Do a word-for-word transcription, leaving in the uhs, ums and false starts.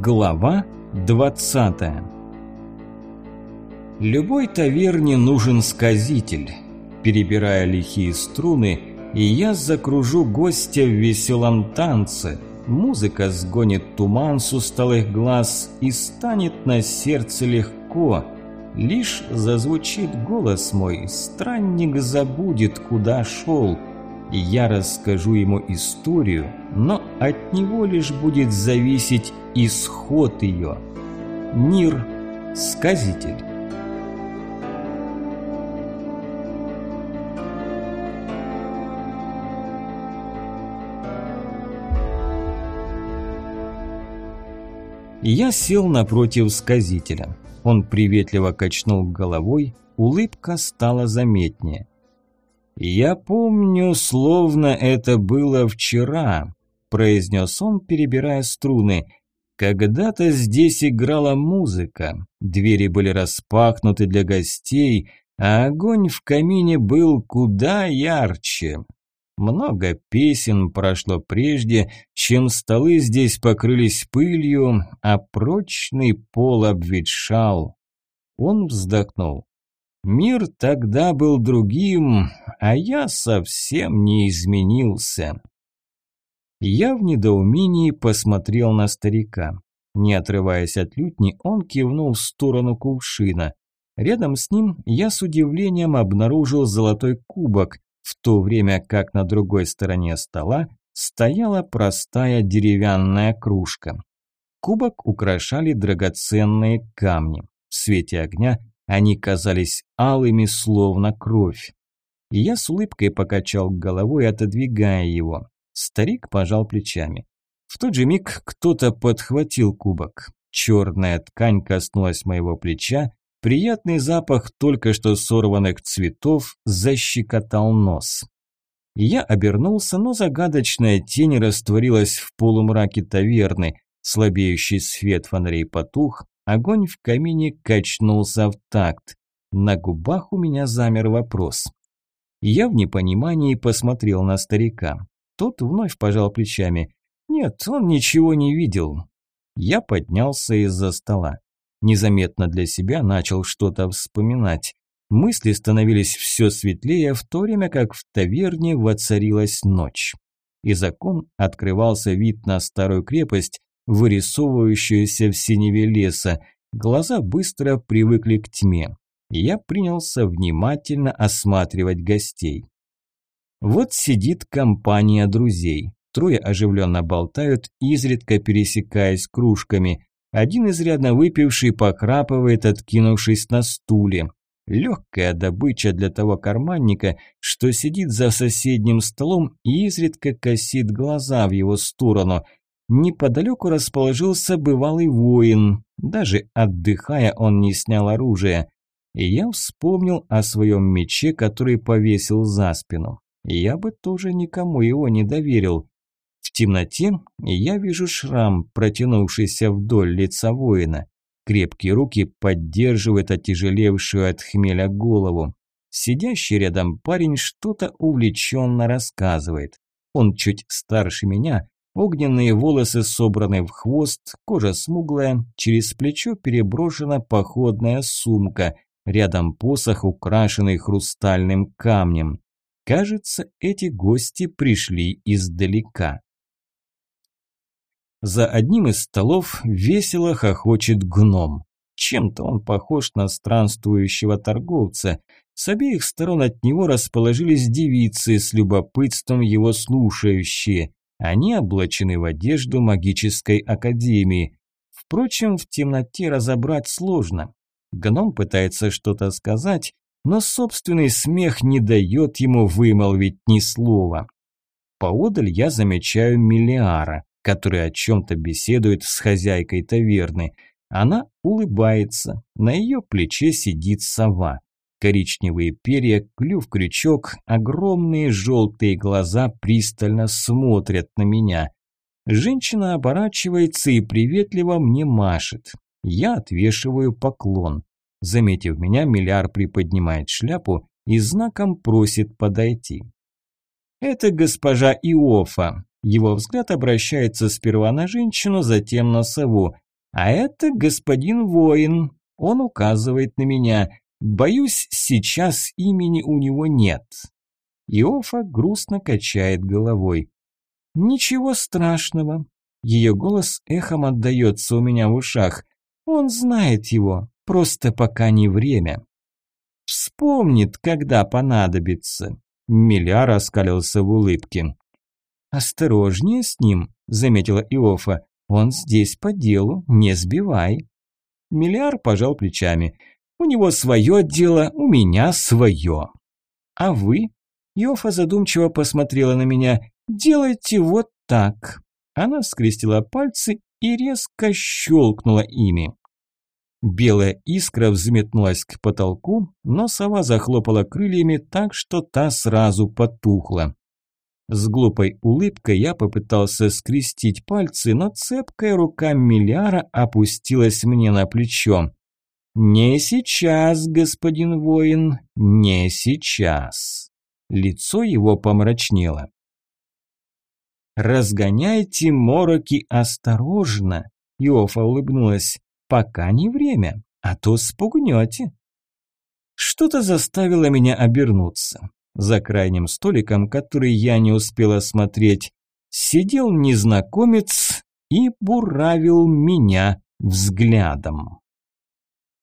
Глава двадцатая. Любой таверне нужен сказитель. Перебирая лихие струны, и я закружу гостя в веселом танце. Музыка сгонит туман с усталых глаз, и станет на сердце легко. Лишь зазвучит голос мой, странник забудет, куда шел. И я расскажу ему историю, но от него лишь будет зависеть исход ее. Мир – сказитель. Я сел напротив сказителя. Он приветливо качнул головой, улыбка стала заметнее. «Я помню, словно это было вчера», – произнес он, перебирая струны. «Когда-то здесь играла музыка, двери были распахнуты для гостей, а огонь в камине был куда ярче. Много песен прошло прежде, чем столы здесь покрылись пылью, а прочный пол обветшал». Он вздохнул. «Мир тогда был другим, а я совсем не изменился». Я в недоумении посмотрел на старика. Не отрываясь от лютни, он кивнул в сторону кувшина. Рядом с ним я с удивлением обнаружил золотой кубок, в то время как на другой стороне стола стояла простая деревянная кружка. Кубок украшали драгоценные камни. В свете огня они казались алыми, словно кровь. И я с улыбкой покачал головой, отодвигая его. Старик пожал плечами. В тот же миг кто-то подхватил кубок. Черная ткань коснулась моего плеча, приятный запах только что сорванных цветов защекотал нос. Я обернулся, но загадочная тень растворилась в полумраке таверны. Слабеющий свет фонарей потух, огонь в камине качнулся в такт. На губах у меня замер вопрос. Я в непонимании посмотрел на старика. Тот вновь пожал плечами. Нет, он ничего не видел. Я поднялся из-за стола. Незаметно для себя начал что-то вспоминать. Мысли становились все светлее, в то время как в таверне воцарилась ночь. Из окон открывался вид на старую крепость, вырисовывающуюся в синеве леса. Глаза быстро привыкли к тьме. Я принялся внимательно осматривать гостей. Вот сидит компания друзей. Трое оживленно болтают, изредка пересекаясь кружками. Один изрядно выпивший похрапывает, откинувшись на стуле. Легкая добыча для того карманника, что сидит за соседним столом и изредка косит глаза в его сторону. Неподалеку расположился бывалый воин. Даже отдыхая, он не снял оружие. И я вспомнил о своем мече, который повесил за спину. Я бы тоже никому его не доверил. В темноте я вижу шрам, протянувшийся вдоль лица воина. Крепкие руки поддерживают отяжелевшую от хмеля голову. Сидящий рядом парень что-то увлеченно рассказывает. Он чуть старше меня, огненные волосы собраны в хвост, кожа смуглая, через плечо переброшена походная сумка, рядом посох, украшенный хрустальным камнем. Кажется, эти гости пришли издалека. За одним из столов весело хохочет гном. Чем-то он похож на странствующего торговца. С обеих сторон от него расположились девицы, с любопытством его слушающие. Они облачены в одежду магической академии. Впрочем, в темноте разобрать сложно. Гном пытается что-то сказать, но собственный смех не дает ему вымолвить ни слова. Поодаль я замечаю Мелиара, который о чем-то беседует с хозяйкой таверны. Она улыбается, на ее плече сидит сова. Коричневые перья, клюв-крючок, огромные желтые глаза пристально смотрят на меня. Женщина оборачивается и приветливо мне машет. Я отвешиваю поклон. Заметив меня, Мелиар приподнимает шляпу и знаком просит подойти. Это госпожа Иофа. Его взгляд обращается сперва на женщину, затем на сову. А это господин воин, он указывает на меня. Боюсь, сейчас имени у него нет. Иофа грустно качает головой. Ничего страшного. Ее голос эхом отдается у меня в ушах. Он знает его, просто пока не время. Вспомнит, когда понадобится. Миляр оскалился в улыбке. «Осторожнее с ним», – заметила Иофа. «Он здесь по делу, не сбивай». Миляр пожал плечами. «У него свое дело, у меня свое». «А вы?» – Иофа задумчиво посмотрела на меня. «Делайте вот так». Она скрестила пальцы и резко щелкнула ими. Белая искра взметнулась к потолку, но сова захлопала крыльями так, что та сразу потухла. С глупой улыбкой я попытался скрестить пальцы, но цепкая рука Миляра опустилась мне на плечо. «Не сейчас, господин воин, не сейчас». Лицо его помрачнело. «Разгоняйте мороки осторожно», – Иофа улыбнулась. «Пока не время, а то спугнете». Что-то заставило меня обернуться. За крайним столиком, который я не успел осмотреть, сидел незнакомец и буравил меня взглядом.